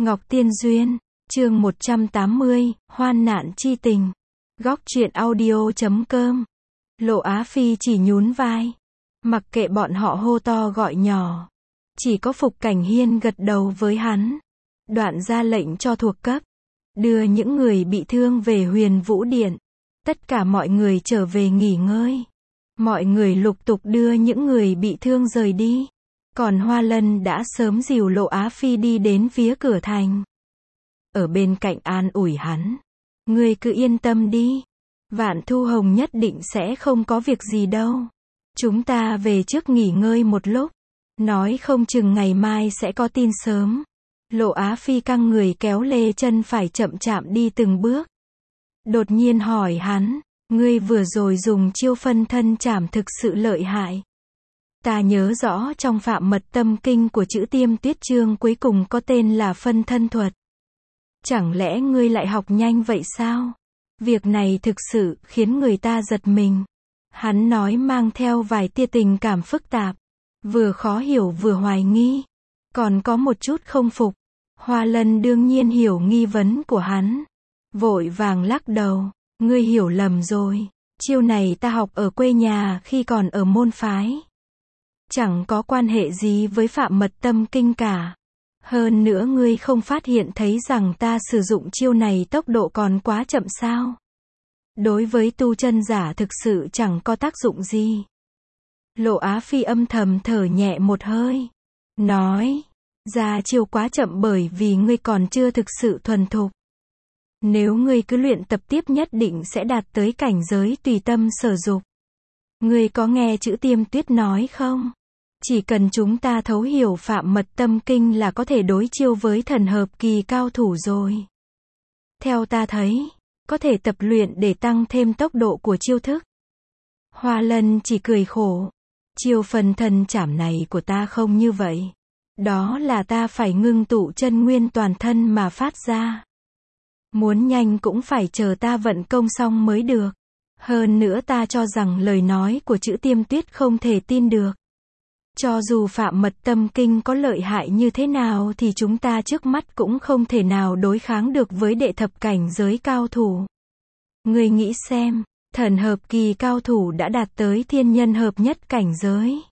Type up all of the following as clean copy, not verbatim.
Ngọc Tiên Duyên, chương 180, hoan nạn chi tình. Góc truyện audio.com. Lộ Á Phi chỉ nhún vai. Mặc kệ bọn họ hô to gọi nhỏ. Chỉ có Phục Cảnh Hiên gật đầu với hắn. Đoạn ra lệnh cho thuộc cấp. Đưa những người bị thương về Huyền Vũ Điện. Tất cả mọi người trở về nghỉ ngơi. Mọi người lục tục đưa những người bị thương rời đi. Còn Hoa Lân đã sớm dìu Lộ Á Phi đi đến phía cửa thành. Ở bên cạnh an ủi hắn. Ngươi cứ yên tâm đi. Vạn Thu Hồng nhất định sẽ không có việc gì đâu. Chúng ta về trước nghỉ ngơi một lúc. Nói không chừng ngày mai sẽ có tin sớm. Lộ Á Phi căng người kéo lê chân phải chậm chạm đi từng bước. Đột nhiên hỏi hắn. Ngươi vừa rồi dùng chiêu phân thân chảm thực sự lợi hại. Ta nhớ rõ trong Phạm Mật Tâm Kinh của chữ Tiêm Tuyết chương cuối cùng có tên là phân thân thuật. Chẳng lẽ ngươi lại học nhanh vậy sao? Việc này thực sự khiến người ta giật mình. Hắn nói mang theo vài tia tình cảm phức tạp. Vừa khó hiểu vừa hoài nghi. Còn có một chút không phục. Hoa Lân đương nhiên hiểu nghi vấn của hắn. Vội vàng lắc đầu. Ngươi hiểu lầm rồi. Chiêu này ta học ở quê nhà khi còn ở môn phái. Chẳng có quan hệ gì với Phạm Mật Tâm Kinh cả. Hơn nữa ngươi không phát hiện thấy rằng ta sử dụng chiêu này tốc độ còn quá chậm sao? Đối với tu chân giả thực sự chẳng có tác dụng gì. Lộ Á Phi âm thầm thở nhẹ một hơi. Nói, ra chiêu quá chậm bởi vì ngươi còn chưa thực sự thuần thục. Nếu ngươi cứ luyện tập tiếp nhất định sẽ đạt tới cảnh giới tùy tâm sở dục. Ngươi có nghe chữ Tiêm Tuyết nói không? Chỉ cần chúng ta thấu hiểu Phạm Mật Tâm Kinh là có thể đối chiêu với thần hợp kỳ cao thủ rồi. Theo ta thấy, có thể tập luyện để tăng thêm tốc độ của chiêu thức. Hoa Lân chỉ cười khổ. Chiêu phân thân chảm này của ta không như vậy. Đó là ta phải ngưng tụ chân nguyên toàn thân mà phát ra. Muốn nhanh cũng phải chờ ta vận công xong mới được. Hơn nữa ta cho rằng lời nói của chữ Tiêm Tuyết không thể tin được. Cho dù Phạm Mật Tâm Kinh có lợi hại như thế nào thì chúng ta trước mắt cũng không thể nào đối kháng được với đệ thập cảnh giới cao thủ. Ngươi nghĩ xem, thần hợp kỳ cao thủ đã đạt tới thiên nhân hợp nhất cảnh giới.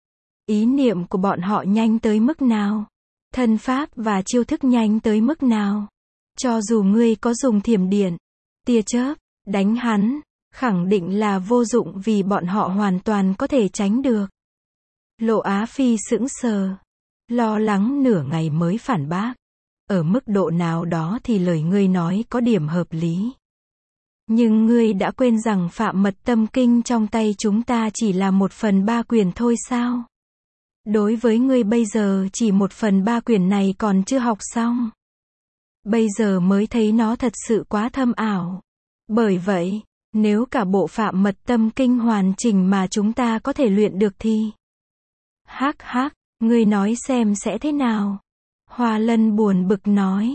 Ý niệm của bọn họ nhanh tới mức nào? Thân pháp và chiêu thức nhanh tới mức nào? Cho dù ngươi có dùng thiểm điện, tia chớp, đánh hắn, khẳng định là vô dụng vì bọn họ hoàn toàn có thể tránh được. Lộ Á Phi sững sờ, lo lắng nửa ngày mới phản bác. Ở mức độ nào đó thì lời ngươi nói có điểm hợp lý. Nhưng ngươi đã quên rằng Phạm Mật Tâm Kinh trong tay chúng ta chỉ là 1/3 quyển thôi sao? Đối với ngươi bây giờ chỉ 1/3 quyển này còn chưa học xong. Bây giờ mới thấy nó thật sự quá thâm ảo. Bởi vậy, nếu cả bộ Phạm Mật Tâm Kinh hoàn chỉnh mà chúng ta có thể luyện được thì... Hắc hắc, ngươi nói xem sẽ thế nào? Hoa Lân buồn bực nói.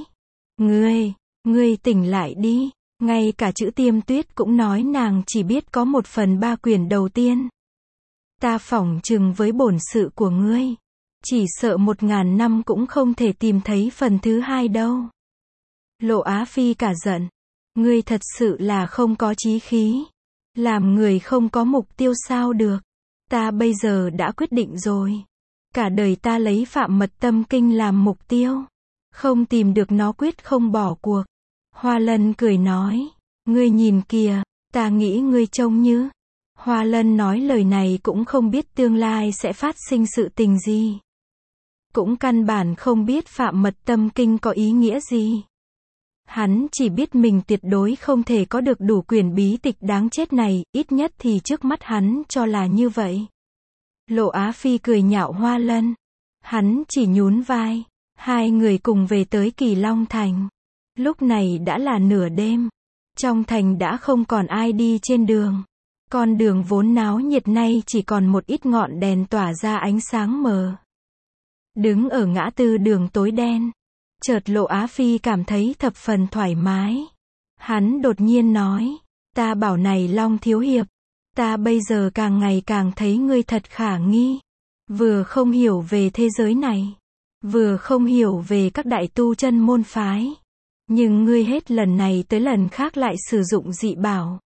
Ngươi tỉnh lại đi. Ngay cả chữ Tiêm Tuyết cũng nói nàng chỉ biết có 1/3 quyển đầu tiên. Ta phỏng chừng với bổn sự của ngươi. Chỉ sợ 1000 năm cũng không thể tìm thấy phần thứ hai đâu. Lộ Á Phi cả giận. Ngươi thật sự là không có chí khí. Làm người không có mục tiêu sao được. Ta bây giờ đã quyết định rồi. Cả đời ta lấy Phạm Mật Tâm Kinh làm mục tiêu. Không tìm được nó quyết không bỏ cuộc. Hoa Lân cười nói. Ngươi nhìn kìa, ta nghĩ ngươi trông như. Hoa Lân nói lời này cũng không biết tương lai sẽ phát sinh sự tình gì. Cũng căn bản không biết Phạm Mật Tâm Kinh có ý nghĩa gì. Hắn chỉ biết mình tuyệt đối không thể có được đủ quyển bí tịch đáng chết này, ít nhất thì trước mắt hắn cho là như vậy. Lộ Á Phi cười nhạo Hoa Lân. Hắn chỉ nhún vai. Hai người cùng về tới Kỳ Long Thành. Lúc này đã là nửa đêm. Trong thành đã không còn ai đi trên đường. Con đường vốn náo nhiệt nay chỉ còn một ít ngọn đèn tỏa ra ánh sáng mờ. Đứng ở ngã tư đường tối đen. Chợt Lộ Á Phi cảm thấy thập phần thoải mái. Hắn đột nhiên nói. Ta bảo này Long thiếu hiệp. Ta bây giờ càng ngày càng thấy ngươi thật khả nghi. Vừa không hiểu về thế giới này. vừa không hiểu về các đại tu chân môn phái. Nhưng ngươi hết lần này tới lần khác lại sử dụng dị bảo.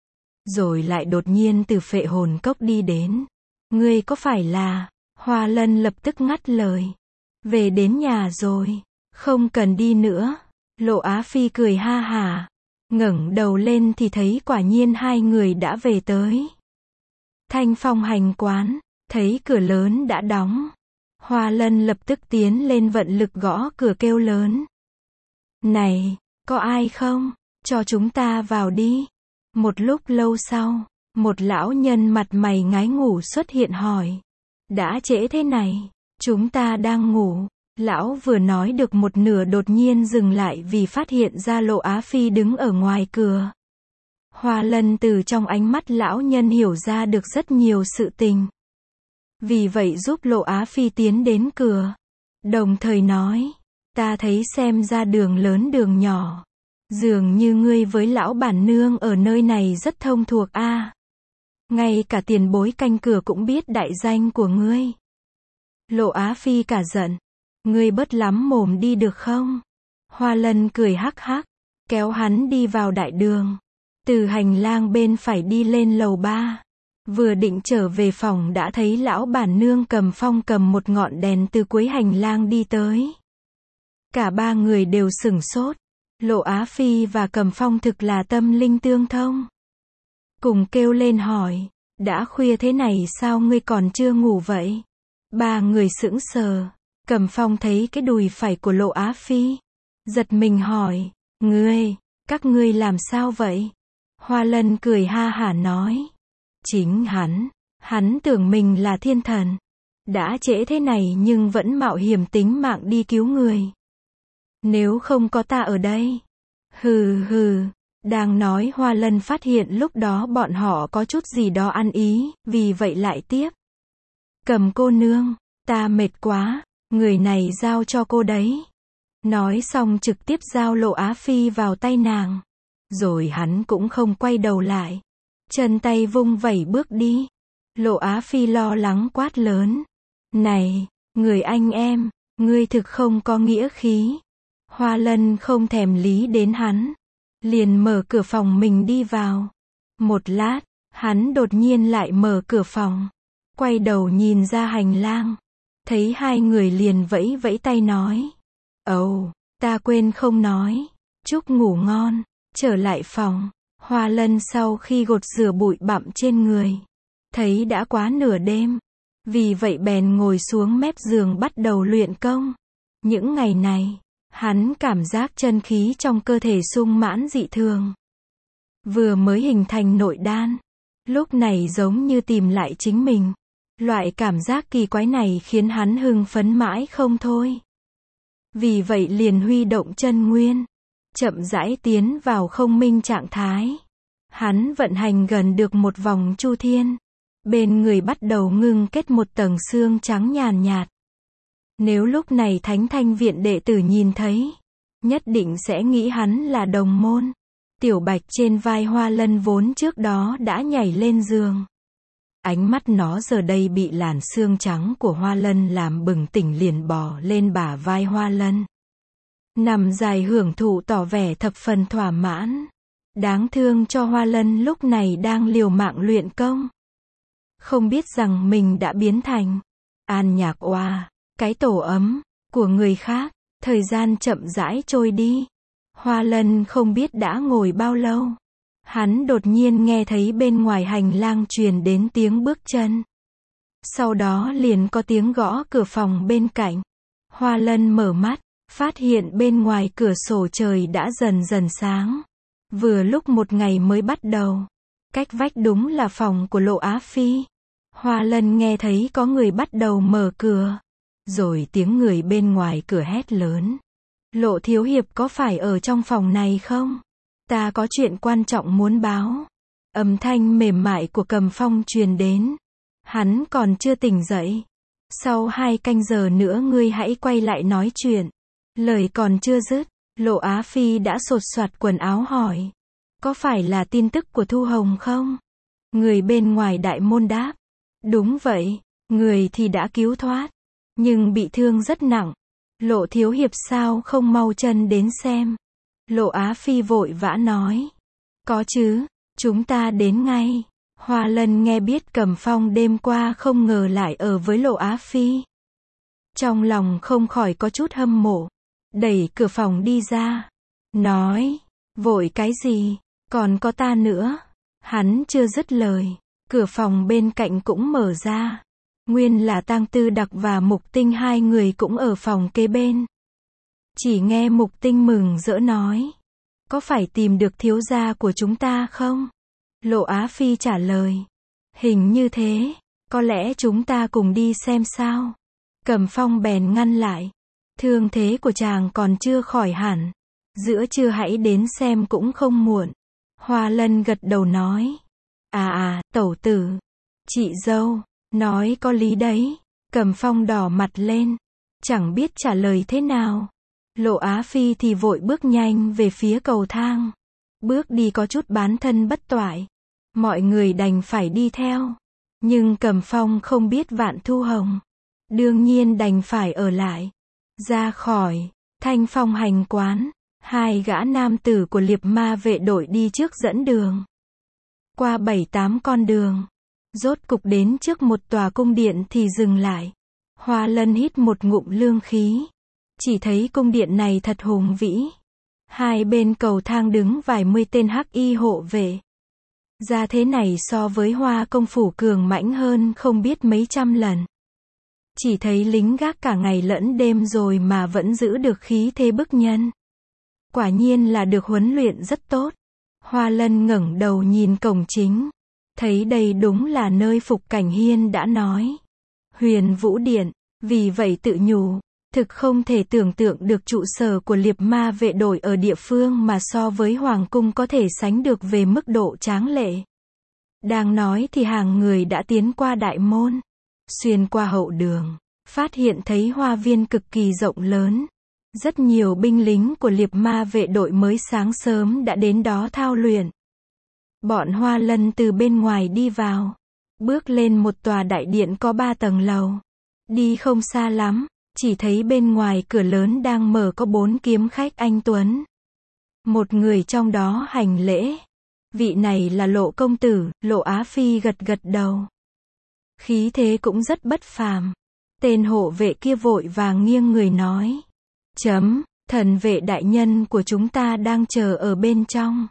Rồi lại đột nhiên từ Phệ Hồn Cốc đi đến. Ngươi có phải là... Hoa Lân lập tức ngắt lời. Về đến nhà rồi. Không cần đi nữa. Lộ Á Phi cười ha hả. Ngẩng đầu lên thì thấy quả nhiên hai người đã về tới. Thanh Phong hành quán. Thấy cửa lớn đã đóng. Hoa Lân lập tức tiến lên vận lực gõ cửa kêu lớn. Này, có ai không? Cho chúng ta vào đi. Một lúc lâu sau, một lão nhân mặt mày ngái ngủ xuất hiện hỏi. Đã trễ thế này, chúng ta đang ngủ. Lão vừa nói được một nửa đột nhiên dừng lại vì phát hiện ra Lộ Á Phi đứng ở ngoài cửa. Hoa Lân từ trong ánh mắt lão nhân hiểu ra được rất nhiều sự tình. Vì vậy giúp Lộ Á Phi tiến đến cửa. Đồng thời nói, ta thấy xem ra đường lớn đường nhỏ. Dường như ngươi với lão bản nương ở nơi này rất thông thuộc a. Ngay cả tiền bối canh cửa cũng biết đại danh của ngươi. Lộ Á Phi cả giận. Ngươi bớt lắm mồm đi được không? Hoa Lân cười hắc hắc, kéo hắn đi vào đại đường. Từ hành lang bên phải đi lên lầu 3. Vừa định trở về phòng đã thấy lão bản nương Cầm Phong cầm một ngọn đèn từ cuối hành lang đi tới. Cả ba người đều sửng sốt. Lộ Á Phi và Cầm Phong thực là tâm linh tương thông. Cùng kêu lên hỏi, đã khuya thế này sao ngươi còn chưa ngủ vậy? Ba người sững sờ. Cầm Phong thấy cái đùi phải của Lộ Á Phi. Giật mình hỏi, các ngươi làm sao vậy? Hoa Lân cười ha hả nói. Chính hắn tưởng mình là thiên thần. Đã trễ thế này nhưng vẫn mạo hiểm tính mạng đi cứu người. Nếu không có ta ở đây. Hừ. Đang nói Hoa Lân phát hiện lúc đó bọn họ có chút gì đó ăn ý, vì vậy lại tiếp. Cầm cô nương, ta mệt quá, người này giao cho cô đấy. Nói xong trực tiếp giao Lộ Á Phi vào tay nàng. Rồi hắn cũng không quay đầu lại. Chân tay vung vẩy bước đi. Lộ Á Phi lo lắng quát lớn. Này, người anh em, ngươi thực không có nghĩa khí. Hoa Lân không thèm lý đến hắn. Liền mở cửa phòng mình đi vào. Một lát, hắn đột nhiên lại mở cửa phòng. Quay đầu nhìn ra hành lang. Thấy hai người liền vẫy vẫy tay nói. Ta quên không nói. Chúc ngủ ngon. Trở lại phòng. Hoa Lân sau khi gột rửa bụi bặm trên người. Thấy đã quá nửa đêm. Vì vậy bèn ngồi xuống mép giường bắt đầu luyện công. Những ngày này, hắn cảm giác chân khí trong cơ thể sung mãn dị thường. Vừa mới hình thành nội đan. Lúc này giống như tìm lại chính mình. Loại cảm giác kỳ quái này khiến hắn hưng phấn mãi không thôi. Vì vậy liền huy động chân nguyên. Chậm rãi tiến vào không minh trạng thái. Hắn vận hành gần được một vòng chu thiên. Bên người bắt đầu ngưng kết một tầng xương trắng nhàn nhạt. Nếu lúc này Thánh Thanh Viện đệ tử nhìn thấy, nhất định sẽ nghĩ hắn là đồng môn. Tiểu Bạch trên vai Hoa Lân vốn trước đó đã nhảy lên giường. Ánh mắt nó giờ đây bị làn xương trắng của Hoa Lân làm bừng tỉnh liền bò lên bả vai Hoa Lân. Nằm dài hưởng thụ tỏ vẻ thập phần thỏa mãn. Đáng thương cho Hoa Lân lúc này đang liều mạng luyện công. Không biết rằng mình đã biến thành An Nhạc Oa, cái tổ ấm của người khác. Thời gian chậm rãi trôi đi. Hoa Lân không biết đã ngồi bao lâu. Hắn đột nhiên nghe thấy bên ngoài hành lang truyền đến tiếng bước chân. Sau đó liền có tiếng gõ cửa phòng bên cạnh. Hoa Lân mở mắt, phát hiện bên ngoài cửa sổ trời đã dần dần sáng. Vừa lúc một ngày mới bắt đầu. Cách vách đúng là phòng của Lộ Á Phi. Hoa Lân nghe thấy có người bắt đầu mở cửa. Rồi tiếng người bên ngoài cửa hét lớn. Lộ thiếu hiệp có phải ở trong phòng này không? Ta có chuyện quan trọng muốn báo. Âm thanh mềm mại của Cầm Phong truyền đến. Hắn còn chưa tỉnh dậy. Sau 2 canh giờ nữa ngươi hãy quay lại nói chuyện. Lời còn chưa dứt, Lộ Á Phi đã sột soạt quần áo hỏi. Có phải là tin tức của Thu Hồng không? Người bên ngoài đại môn đáp. Đúng vậy, người thì đã cứu thoát. Nhưng bị thương rất nặng. Lộ thiếu hiệp sao không mau chân đến xem. Lộ Á Phi vội vã nói. Có chứ, chúng ta đến ngay. Hoa Lân nghe biết Cầm Phong đêm qua không ngờ lại ở với Lộ Á Phi. Trong lòng không khỏi có chút hâm mộ. Đẩy cửa phòng đi ra. Nói, vội cái gì, còn có ta nữa. Hắn chưa dứt lời. Cửa phòng bên cạnh cũng mở ra. Nguyên là Tang Tư Đặc và Mục Tinh hai người cũng ở phòng kế bên. Chỉ nghe Mục Tinh mừng rỡ nói. Có phải tìm được thiếu gia của chúng ta không? Lộ Á Phi trả lời. Hình như thế, có lẽ chúng ta cùng đi xem sao. Cầm Phong bèn ngăn lại. Thương thế của chàng còn chưa khỏi hẳn. Giữa trưa hãy đến xem cũng không muộn. Hoa Lân gật đầu nói. Tẩu tử. Chị dâu. Nói có lý đấy. Cầm Phong đỏ mặt lên. Chẳng biết trả lời thế nào. Lộ Á Phi thì vội bước nhanh về phía cầu thang. Bước đi có chút bán thân bất toại. Mọi người đành phải đi theo. Nhưng Cầm Phong không biết Vạn Thu Hồng. Đương nhiên đành phải ở lại. Ra khỏi Thanh Phong hành quán. Hai gã nam tử của Liệp Ma vệ đội đi trước dẫn đường. Qua 7-8 con đường. Rốt cục đến trước một tòa cung điện thì dừng lại. Hoa Lân hít một ngụm lương khí. Chỉ thấy cung điện này thật hùng vĩ. Hai bên cầu thang đứng vài mươi tên hắc y hộ vệ. Ra thế này so với Hoa công phủ cường mãnh hơn không biết mấy trăm lần. Chỉ thấy lính gác cả ngày lẫn đêm rồi mà vẫn giữ được khí thế bức nhân. Quả nhiên là được huấn luyện rất tốt. Hoa Lân ngẩng đầu nhìn cổng chính. Thấy đây đúng là nơi Phục Cảnh Hiên đã nói. Huyền Vũ Điện. Vì vậy tự nhủ. Thực không thể tưởng tượng được trụ sở của Liệp Ma vệ đội ở địa phương mà so với Hoàng cung có thể sánh được về mức độ tráng lệ. Đang nói thì hàng người đã tiến qua đại môn. Xuyên qua hậu đường. Phát hiện thấy hoa viên cực kỳ rộng lớn. Rất nhiều binh lính của Liệp Ma vệ đội mới sáng sớm đã đến đó thao luyện. Bọn Hoa Lân từ bên ngoài đi vào. Bước lên một tòa đại điện có 3 tầng lầu. Đi không xa lắm. Chỉ thấy bên ngoài cửa lớn đang mở có 4 kiếm khách anh tuấn. Một người trong đó hành lễ. Vị này là Lộ công tử. Lộ Á Phi gật gật đầu. Khí thế cũng rất bất phàm. Tên hộ vệ kia vội vàng nghiêng người nói. Thần vệ đại nhân của chúng ta đang chờ ở bên trong.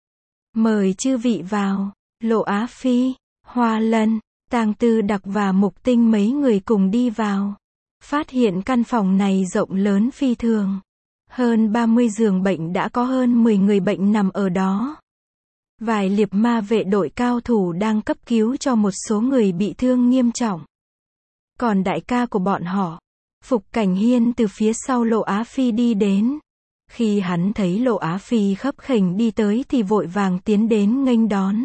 Mời chư vị vào. Lộ Á Phi, Hoa Lân, Tang Tư Đặc và Mục Tinh mấy người cùng đi vào. Phát hiện căn phòng này rộng lớn phi thường. Hơn 30 giường bệnh đã có hơn 10 người bệnh nằm ở đó. Vài Liệp Ma vệ đội cao thủ đang cấp cứu cho một số người bị thương nghiêm trọng. Còn đại ca của bọn họ, Phục Cảnh Hiên từ phía sau Lộ Á Phi đi đến. Khi hắn thấy Lộ Á Phi khấp khểnh đi tới thì vội vàng tiến đến nghênh đón.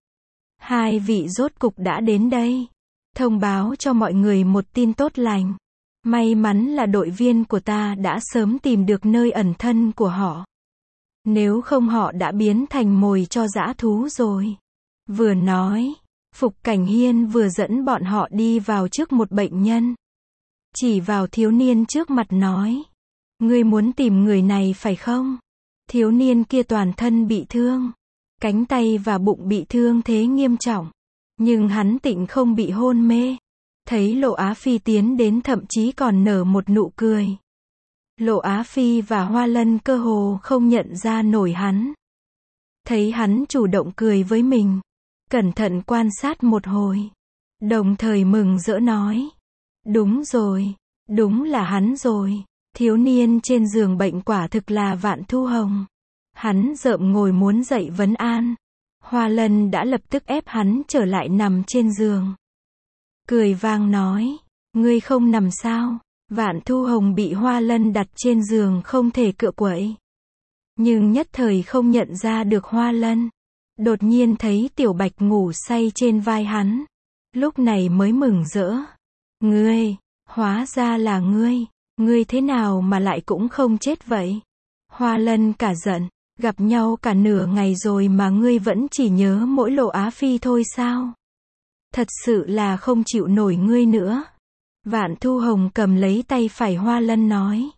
Hai vị rốt cục đã đến đây. Thông báo cho mọi người một tin tốt lành. May mắn là đội viên của ta đã sớm tìm được nơi ẩn thân của họ. Nếu không họ đã biến thành mồi cho dã thú rồi. Vừa nói, Phục Cảnh Hiên vừa dẫn bọn họ đi vào trước một bệnh nhân. Chỉ vào thiếu niên trước mặt nói. Ngươi muốn tìm người này phải không? Thiếu niên kia toàn thân bị thương. Cánh tay và bụng bị thương thế nghiêm trọng. Nhưng hắn tịnh không bị hôn mê. Thấy Lộ Á Phi tiến đến thậm chí còn nở một nụ cười. Lộ Á Phi và Hoa Lân cơ hồ không nhận ra nổi hắn. Thấy hắn chủ động cười với mình. Cẩn thận quan sát một hồi. Đồng thời mừng rỡ nói. Đúng rồi. Đúng là hắn rồi. Thiếu niên trên giường bệnh quả thực là Vạn Thu Hồng. Hắn rợm ngồi muốn dậy vấn an. Hoa Lân đã lập tức ép hắn trở lại nằm trên giường. Cười vang nói. Ngươi không nằm sao? Vạn Thu Hồng bị Hoa Lân đặt trên giường không thể cựa quậy. Nhưng nhất thời không nhận ra được Hoa Lân. Đột nhiên thấy Tiểu Bạch ngủ say trên vai hắn. Lúc này mới mừng rỡ. Ngươi, hóa ra là ngươi. Ngươi thế nào mà lại cũng không chết vậy? Hoa Lân cả giận. Gặp nhau cả nửa ngày rồi mà ngươi vẫn chỉ nhớ mỗi Lộ Á Phi thôi sao? Thật sự là không chịu nổi ngươi nữa. Vạn Thu Hồng cầm lấy tay phải Hoa Lân nói.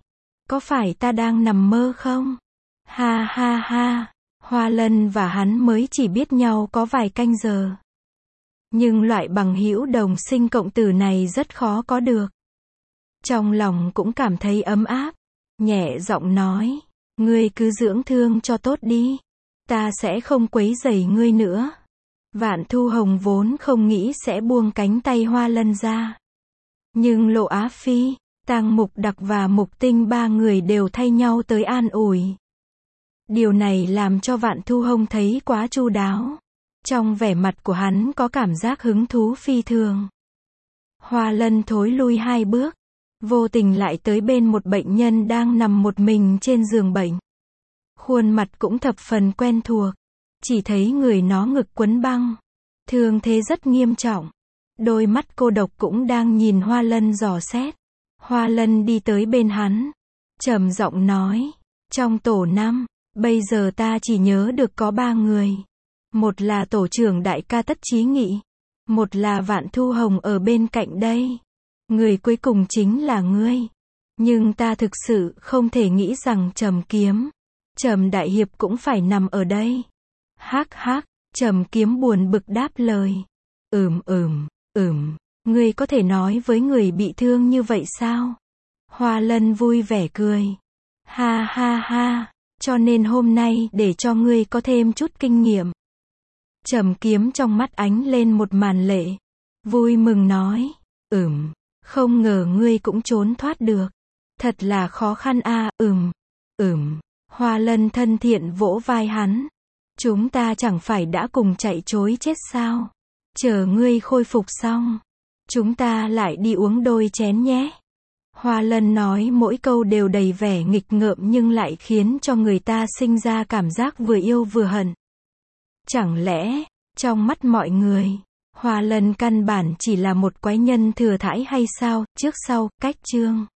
Có phải ta đang nằm mơ không? Ha ha ha. Hoa Lân và hắn mới chỉ biết nhau có vài canh giờ. Nhưng loại bằng hữu đồng sinh cộng tử này rất khó có được. Trong lòng cũng cảm thấy ấm áp. Nhẹ giọng nói, ngươi cứ dưỡng thương cho tốt đi. Ta sẽ không quấy rầy ngươi nữa. Vạn Thu Hồng vốn không nghĩ sẽ buông cánh tay Hoa Lân ra. Nhưng Lộ Á Phi, Tang Mục Đặc và Mục Tinh ba người đều thay nhau tới an ủi. Điều này làm cho Vạn Thu Hồng thấy quá chu đáo. Trong vẻ mặt của hắn có cảm giác hứng thú phi thường. Hoa Lân thối lui 2 bước, vô tình lại tới bên một bệnh nhân đang nằm một mình trên giường bệnh. Khuôn mặt cũng thập phần quen thuộc, chỉ thấy người nó ngực quấn băng, thương thế rất nghiêm trọng. Đôi mắt cô độc cũng đang nhìn Hoa Lân dò xét. Hoa Lân đi tới bên hắn, trầm giọng nói, trong tổ 5, bây giờ ta chỉ nhớ được có 3 người. Một là tổ trưởng đại ca Tất Chí Nghị, một là Vạn Thu Hồng ở bên cạnh đây. Người cuối cùng chính là ngươi. Nhưng ta thực sự không thể nghĩ rằng Trầm Kiếm, Trầm Đại Hiệp cũng phải nằm ở đây. Hắc hắc, Trầm Kiếm buồn bực đáp lời. Ngươi có thể nói với người bị thương như vậy sao? Hoa Lân vui vẻ cười. Ha ha ha, cho nên hôm nay để cho ngươi có thêm chút kinh nghiệm. Trầm Kiếm trong mắt ánh lên một màn lệ. Vui mừng nói, không ngờ ngươi cũng trốn thoát được. Thật là khó khăn a. Hoa Lân thân thiện vỗ vai hắn. Chúng ta chẳng phải đã cùng chạy trối chết sao? Chờ ngươi khôi phục xong, chúng ta lại đi uống đôi chén nhé. Hoa Lân nói mỗi câu đều đầy vẻ nghịch ngợm nhưng lại khiến cho người ta sinh ra cảm giác vừa yêu vừa hận. Chẳng lẽ, trong mắt mọi người, Hoa Lân căn bản chỉ là một quái nhân thừa thãi hay sao? Trước sau, cách chương.